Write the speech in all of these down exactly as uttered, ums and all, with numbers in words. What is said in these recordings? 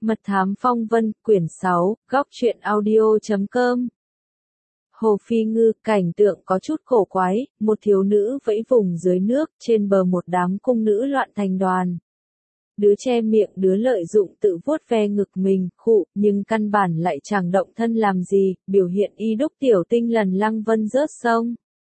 Mật thám phong vân, quyển sáu, góc truyện audio chấm com. Hồ Phi Ngư, cảnh tượng có chút cổ quái, một thiếu nữ vẫy vùng dưới nước, trên bờ một đám cung nữ loạn thành đoàn. Đứa che miệng đứa lợi dụng tự vuốt ve ngực mình, khụ, nhưng căn bản lại chẳng động thân làm gì, biểu hiện y đúc tiểu tinh lần Lăng Vân rớt sông.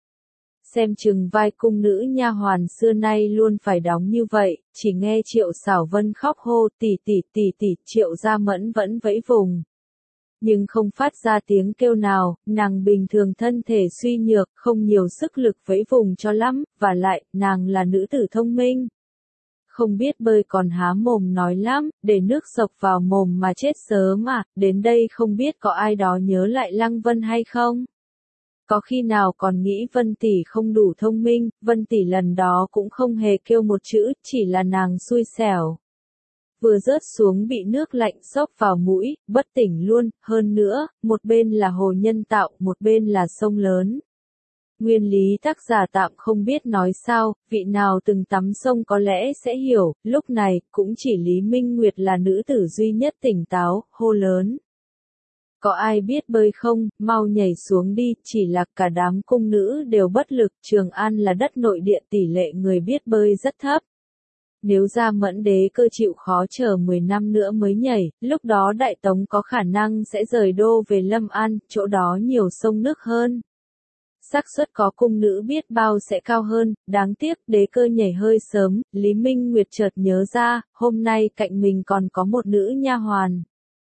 Xem chừng vai cung nữ nha hoàn xưa nay luôn phải đóng như vậy, chỉ nghe Triệu Xảo Vân khóc hô tỷ tỷ tỷ tỷ, Triệu Gia Mẫn vẫn vẫy vùng. Nhưng không phát ra tiếng kêu nào, nàng bình thường thân thể suy nhược, không nhiều sức lực vẫy vùng cho lắm, và lại, nàng là nữ tử thông minh. Không biết bơi còn há mồm nói lắm, để nước sộc vào mồm mà chết sớm à, đến đây không biết có ai đó nhớ lại Lăng Vân hay không? Có khi nào còn nghĩ Vân tỷ không đủ thông minh, Vân tỷ lần đó cũng không hề kêu một chữ, chỉ là nàng xui xẻo. Vừa rớt xuống bị nước lạnh xốc vào mũi, bất tỉnh luôn, hơn nữa, một bên là hồ nhân tạo, một bên là sông lớn. Nguyên lý tác giả tạm không biết nói sao, vị nào từng tắm sông có lẽ sẽ hiểu, lúc này, cũng chỉ Lý Minh Nguyệt là nữ tử duy nhất tỉnh táo, hô lớn. Có ai biết bơi không, mau nhảy xuống đi, chỉ là cả đám cung nữ đều bất lực, Trường An là đất nội địa tỷ lệ người biết bơi rất thấp. Nếu Gia Mẫn đế cơ chịu khó chờ mười năm nữa mới nhảy, lúc đó Đại Tống có khả năng sẽ rời đô về Lâm An, chỗ đó nhiều sông nước hơn. Xác suất có cung nữ biết bao sẽ cao hơn, đáng tiếc đế cơ nhảy hơi sớm, Lý Minh Nguyệt chợt nhớ ra, hôm nay cạnh mình còn có một nữ nha hoàn.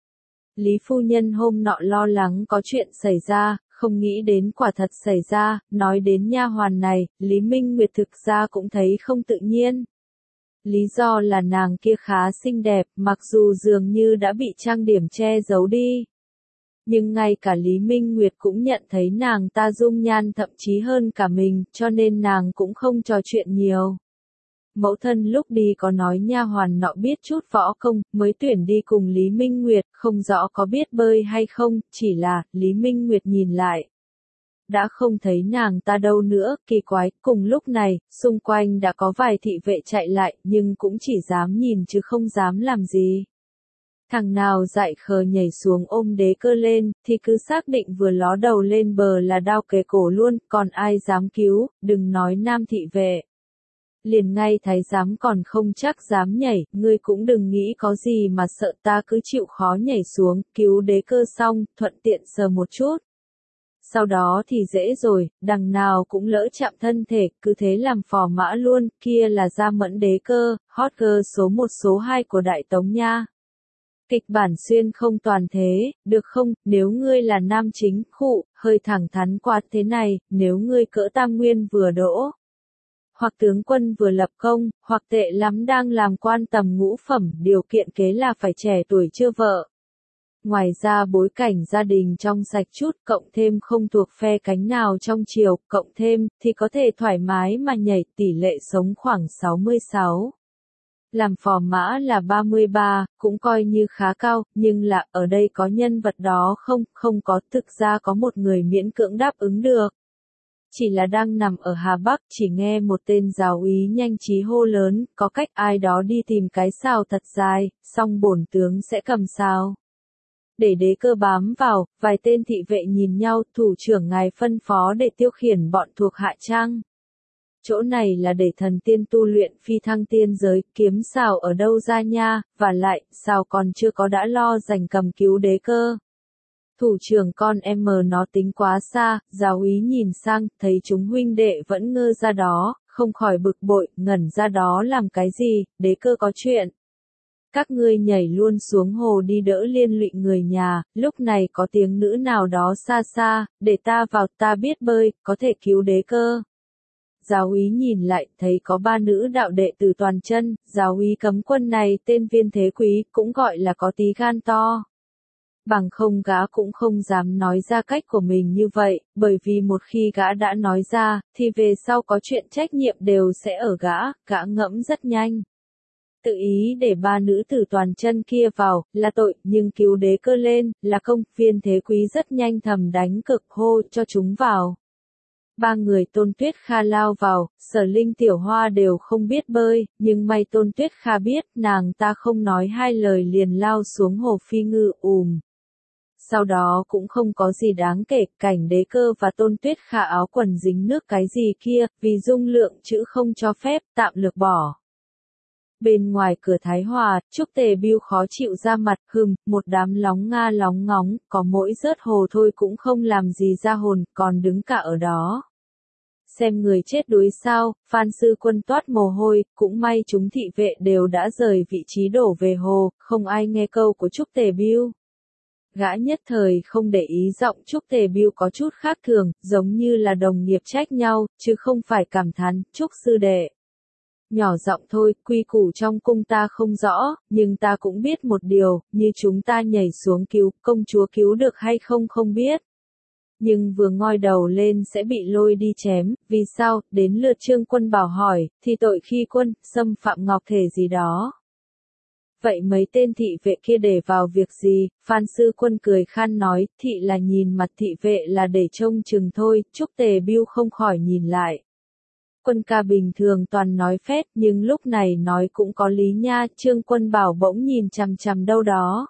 Lý phu nhân hôm nọ lo lắng có chuyện xảy ra, không nghĩ đến quả thật xảy ra, nói đến nha hoàn này, Lý Minh Nguyệt thực ra cũng thấy không tự nhiên. Lý do là nàng kia khá xinh đẹp, mặc dù dường như đã bị trang điểm che giấu đi. Nhưng ngay cả Lý Minh Nguyệt cũng nhận thấy nàng ta dung nhan thậm chí hơn cả mình, cho nên nàng cũng không trò chuyện nhiều. Mẫu thân lúc đi có nói nha hoàn nọ biết chút võ công, mới tuyển đi cùng Lý Minh Nguyệt, không rõ có biết bơi hay không, chỉ là, Lý Minh Nguyệt nhìn lại. Đã không thấy nàng ta đâu nữa, kỳ quái, cùng lúc này, xung quanh đã có vài thị vệ chạy lại, nhưng cũng chỉ dám nhìn chứ không dám làm gì. Thằng nào dại khờ nhảy xuống ôm đế cơ lên, thì cứ xác định vừa ló đầu lên bờ là đao kề cổ luôn, còn ai dám cứu, đừng nói nam thị vệ. Liền ngay thái giám còn không chắc dám nhảy, ngươi cũng đừng nghĩ có gì mà sợ, ta cứ chịu khó nhảy xuống, cứu đế cơ xong, thuận tiện sờ một chút. Sau đó thì dễ rồi, đằng nào cũng lỡ chạm thân thể, cứ thế làm phò mã luôn, kia là Gia Mẫn đế cơ, hot girl số một số hai của Đại Tống nha. Kịch bản xuyên không toàn thế, được không, nếu ngươi là nam chính, khụ, hơi thẳng thắn quá thế này, nếu ngươi cỡ tam nguyên vừa đỗ, hoặc tướng quân vừa lập công, hoặc tệ lắm đang làm quan tầm ngũ phẩm, điều kiện kế là phải trẻ tuổi chưa vợ. Ngoài ra bối cảnh gia đình trong sạch chút, cộng thêm không thuộc phe cánh nào trong triều, cộng thêm, thì có thể thoải mái mà nhảy, tỷ lệ sống khoảng sáu mươi sáu. Làm phò mã là ba mươi ba, cũng coi như khá cao, nhưng là, ở đây có nhân vật đó không, không có, thực ra có một người miễn cưỡng đáp ứng được. Chỉ là đang nằm ở Hà Bắc, chỉ nghe một tên giáo úy nhanh trí hô lớn, có cách ai đó đi tìm cái sào thật dài, xong bổn tướng sẽ cầm sào. Để đế cơ bám vào, vài tên thị vệ nhìn nhau, thủ trưởng ngài phân phó để tiêu khiển bọn thuộc hạ trang. Chỗ này là để thần tiên tu luyện phi thăng tiên giới, kiếm sào ở đâu ra nha, và lại, sào còn chưa có đã lo dành cầm cứu đế cơ. Thủ trưởng con em mờ nó tính quá xa, giáo úy nhìn sang, thấy chúng huynh đệ vẫn ngơ ra đó, không khỏi bực bội, ngẩn ra đó làm cái gì, đế cơ có chuyện. Các ngươi nhảy luôn xuống hồ đi đỡ liên lụy người nhà, lúc này có tiếng nữ nào đó xa xa, để ta vào, ta biết bơi, có thể cứu đế cơ. Giáo úy nhìn lại, thấy có ba nữ đạo đệ tử toàn chân, giáo úy cấm quân này tên Viên Thế Quý, cũng gọi là có tí gan to. Bằng không gã cũng không dám nói ra cách của mình như vậy, bởi vì một khi gã đã nói ra, thì về sau có chuyện trách nhiệm đều sẽ ở gã, gã ngẫm rất nhanh. Tự ý để ba nữ tử toàn chân kia vào, là tội, nhưng cứu đế cơ lên, là công, Viên Thế Quý rất nhanh thầm đánh cực hô cho chúng vào. Ba người Tôn Tuyết Kha lao vào, Sở Linh Tiểu Hoa đều không biết bơi, nhưng may Tôn Tuyết Kha biết, nàng ta không nói hai lời liền lao xuống hồ phi ngư ùm. Sau đó cũng không có gì đáng kể, Cảnh Đế Cơ và Tôn Tuyết Kha áo quần dính nước cái gì kia, vì dung lượng chữ không cho phép, tạm lược bỏ. Bên ngoài cửa Thái Hòa, Trúc Tề Bưu khó chịu ra mặt, hừm, một đám lóng nga lóng ngóng, có mỗi rớt hồ thôi cũng không làm gì ra hồn, còn đứng cả ở đó. Xem người chết đuối sao, Phan Sư Quân toát mồ hôi, cũng may chúng thị vệ đều đã rời vị trí đổ về hồ, không ai nghe câu của Trúc Tề Bưu. Gã nhất thời không để ý giọng Trúc Tề Bưu có chút khác thường, giống như là đồng nghiệp trách nhau, chứ không phải cảm thán, Trúc sư đệ. Nhỏ giọng thôi, quy củ trong cung ta không rõ, nhưng ta cũng biết một điều, như chúng ta nhảy xuống cứu, công chúa cứu được hay không không biết. Nhưng vừa ngoi đầu lên sẽ bị lôi đi chém, vì sao, đến lượt Trương Quân Bảo hỏi, thì tội khi quân, xâm phạm ngọc thể gì đó. Vậy mấy tên thị vệ kia để vào việc gì? Phan Sư Quân cười khan nói, thị là nhìn mặt thị vệ là để trông chừng thôi, Trúc Tề Bưu không khỏi nhìn lại. Quân ca bình thường toàn nói phét, nhưng lúc này nói cũng có lý nha, Trương Quân Bảo bỗng nhìn chằm chằm đâu đó.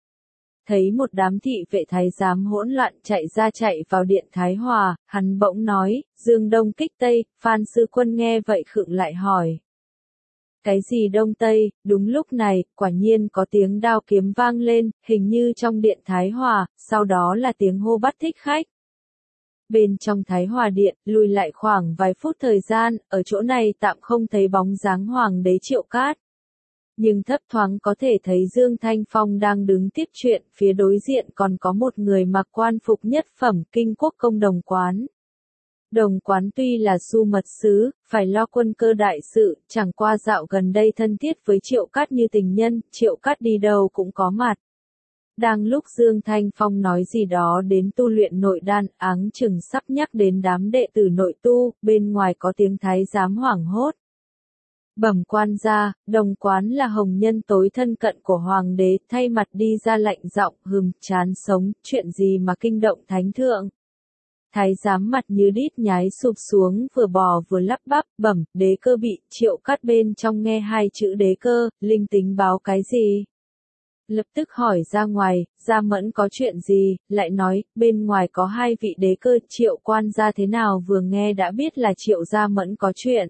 Thấy một đám thị vệ thái giám hỗn loạn chạy ra chạy vào điện Thái Hòa, hắn bỗng nói, Dương Đông kích Tây, Phan Sư Quân nghe vậy khựng lại hỏi. Cái gì Đông Tây? Đúng lúc này, quả nhiên có tiếng đao kiếm vang lên, hình như trong điện Thái Hòa, sau đó là tiếng hô bắt thích khách. Bên trong Thái Hòa điện, lùi lại khoảng vài phút thời gian, ở chỗ này tạm không thấy bóng dáng Hoàng đế Triệu Cát. Nhưng thấp thoáng có thể thấy Dương Thanh Phong đang đứng tiếp chuyện, phía đối diện còn có một người mặc quan phục nhất phẩm Kinh Quốc công Đồng Quán. Đồng Quán tuy là su mật sứ, phải lo quân cơ đại sự, chẳng qua dạo gần đây thân thiết với Triệu Cát như tình nhân, Triệu Cát đi đâu cũng có mặt. Đang lúc Dương Thanh Phong nói gì đó đến tu luyện nội đan, áng chừng sắp nhắc đến đám đệ tử nội tu, bên ngoài có tiếng thái giám hoảng hốt. Bẩm quan gia, Đồng Quán là hồng nhân tối thân cận của hoàng đế, thay mặt đi ra lệnh giọng, hừm, chán sống, chuyện gì mà kinh động thánh thượng. Thái giám mặt như đít nhái sụp xuống, vừa bò vừa lắp bắp, bẩm, Đế Cơ bị, Triệu Cát bên trong nghe hai chữ Đế Cơ, linh tính báo cái gì? Lập tức hỏi ra ngoài, Gia Mẫn có chuyện gì, lại nói, bên ngoài có hai vị đế cơ, Triệu quan gia thế nào vừa nghe đã biết là Triệu Gia Mẫn có chuyện.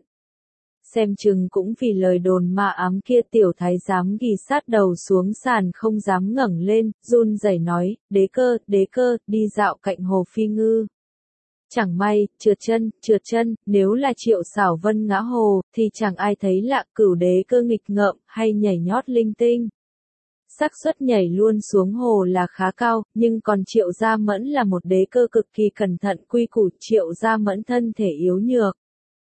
Xem chừng cũng vì lời đồn ma ám kia, tiểu thái giám ghi sát đầu xuống sàn không dám ngẩng lên, run rẩy nói, Đế Cơ, Đế Cơ, đi dạo cạnh hồ Phi Ngư. Chẳng may, trượt chân, trượt chân, nếu là Triệu Xảo Vân ngã hồ, thì chẳng ai thấy lạ, cửu Đế Cơ nghịch ngợm, hay nhảy nhót linh tinh. Xác suất nhảy luôn xuống hồ là khá cao, nhưng còn Triệu Gia Mẫn là một đế cơ cực kỳ cẩn thận quy củ, Triệu Gia Mẫn thân thể yếu nhược.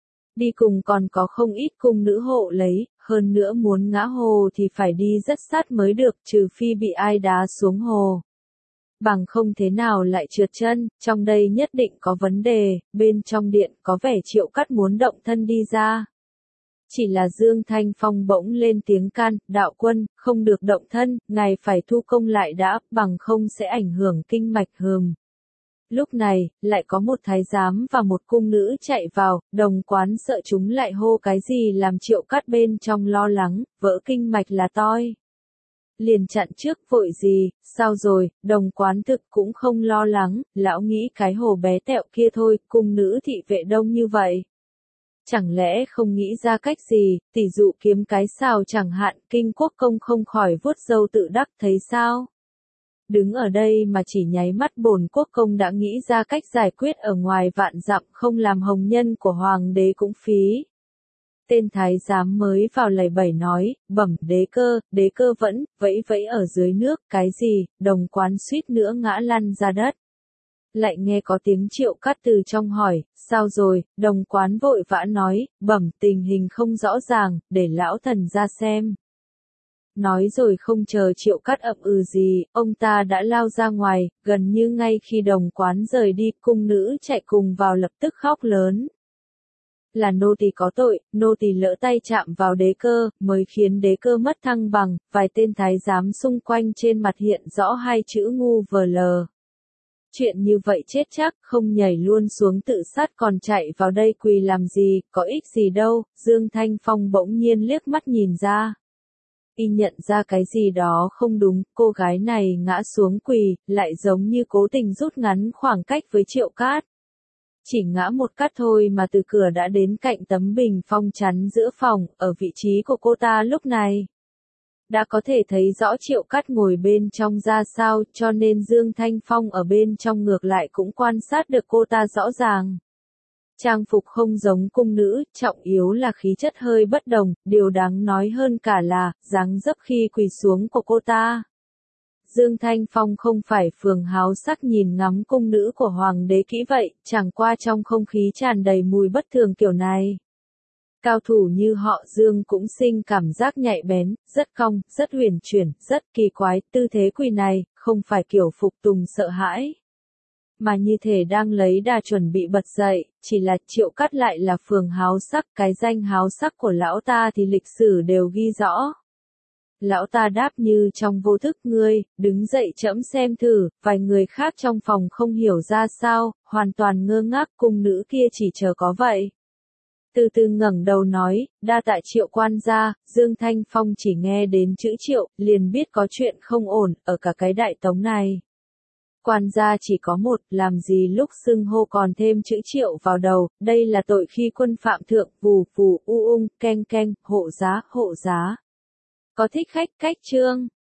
Đi cùng còn có không ít cung nữ hộ lấy, hơn nữa muốn ngã hồ thì phải đi rất sát mới được, trừ phi bị ai đá xuống hồ. Bằng không thế nào lại trượt chân, trong đây nhất định có vấn đề, bên trong điện có vẻ Triệu Cát muốn động thân đi ra. Chỉ là Dương Thanh Phong bỗng lên tiếng can, đạo quân, không được động thân, ngài phải thu công lại đã, bằng không sẽ ảnh hưởng kinh mạch hừm. Lúc này, lại có một thái giám và một cung nữ chạy vào, Đồng Quán sợ chúng lại hô cái gì làm Triệu Cát bên trong lo lắng, vỡ kinh mạch là toi. Liền chặn trước, vội gì, sao rồi, Đồng Quán thực cũng không lo lắng, lão nghĩ cái hồ bé tẹo kia thôi, cung nữ thị vệ đông như vậy. Chẳng lẽ không nghĩ ra cách gì, tỷ dụ kiếm cái sao chẳng hạn, Kinh Quốc công không khỏi vuốt râu tự đắc thấy sao? Đứng ở đây mà chỉ nháy mắt bổn quốc công đã nghĩ ra cách giải quyết ở ngoài vạn dặm, không làm hồng nhân của hoàng đế cũng phí. Tên thái giám mới vào lầy bẩy nói, bẩm Đế Cơ, Đế Cơ vẫn, vẫy vẫy ở dưới nước, cái gì, Đồng Quán suýt nữa ngã lăn ra đất. Lại nghe có tiếng Triệu Cát từ trong hỏi, sao rồi, Đồng Quán vội vã nói, bẩm tình hình không rõ ràng, để lão thần ra xem. Nói rồi không chờ Triệu Cát ậm ừ gì, ông ta đã lao ra ngoài, gần như ngay khi Đồng Quán rời đi, cung nữ chạy cùng vào lập tức khóc lớn. Là nô tỳ có tội, nô tỳ lỡ tay chạm vào Đế Cơ, mới khiến Đế Cơ mất thăng bằng, vài tên thái giám xung quanh trên mặt hiện rõ hai chữ ngu vờ lờ. Chuyện như vậy chết chắc, không nhảy luôn xuống tự sát còn chạy vào đây quỳ làm gì, có ích gì đâu, Dương Thanh Phong bỗng nhiên liếc mắt nhìn ra. Y nhận ra cái gì đó không đúng, cô gái này ngã xuống quỳ, lại giống như cố tình rút ngắn khoảng cách với Triệu Cát. Chỉ ngã một cát thôi mà từ cửa đã đến cạnh tấm bình phong chắn giữa phòng, ở vị trí của cô ta lúc này. Đã có thể thấy rõ Triệu Cát ngồi bên trong ra sao, cho nên Dương Thanh Phong ở bên trong ngược lại cũng quan sát được cô ta rõ ràng. Trang phục không giống cung nữ, trọng yếu là khí chất hơi bất đồng, điều đáng nói hơn cả là, dáng dấp khi quỳ xuống của cô ta. Dương Thanh Phong không phải phường háo sắc nhìn ngắm cung nữ của hoàng đế kỹ vậy, chẳng qua trong không khí tràn đầy mùi bất thường kiểu này. Cao thủ như họ Dương cũng sinh cảm giác nhạy bén, rất cong, rất huyền chuyển, rất kỳ quái, tư thế quỳ này, không phải kiểu phục tùng sợ hãi. Mà như thể đang lấy đà chuẩn bị bật dậy, chỉ là Triệu Cát lại là phường háo sắc, cái danh háo sắc của lão ta thì lịch sử đều ghi rõ. Lão ta đáp như trong vô thức ngươi, đứng dậy trẫm xem thử, vài người khác trong phòng không hiểu ra sao, hoàn toàn ngơ ngác cung nữ kia chỉ chờ có vậy. Từ từ ngẩng đầu nói, đa tạ Triệu quan gia, Dương Thanh Phong chỉ nghe đến chữ Triệu, liền biết có chuyện không ổn, ở cả cái đại tống này. Quan gia chỉ có một, làm gì lúc xưng hô còn thêm chữ Triệu vào đầu, đây là tội khi quân phạm thượng, vù vù, u ung, keng keng, hộ giá, hộ giá. Có thích khách cách chương.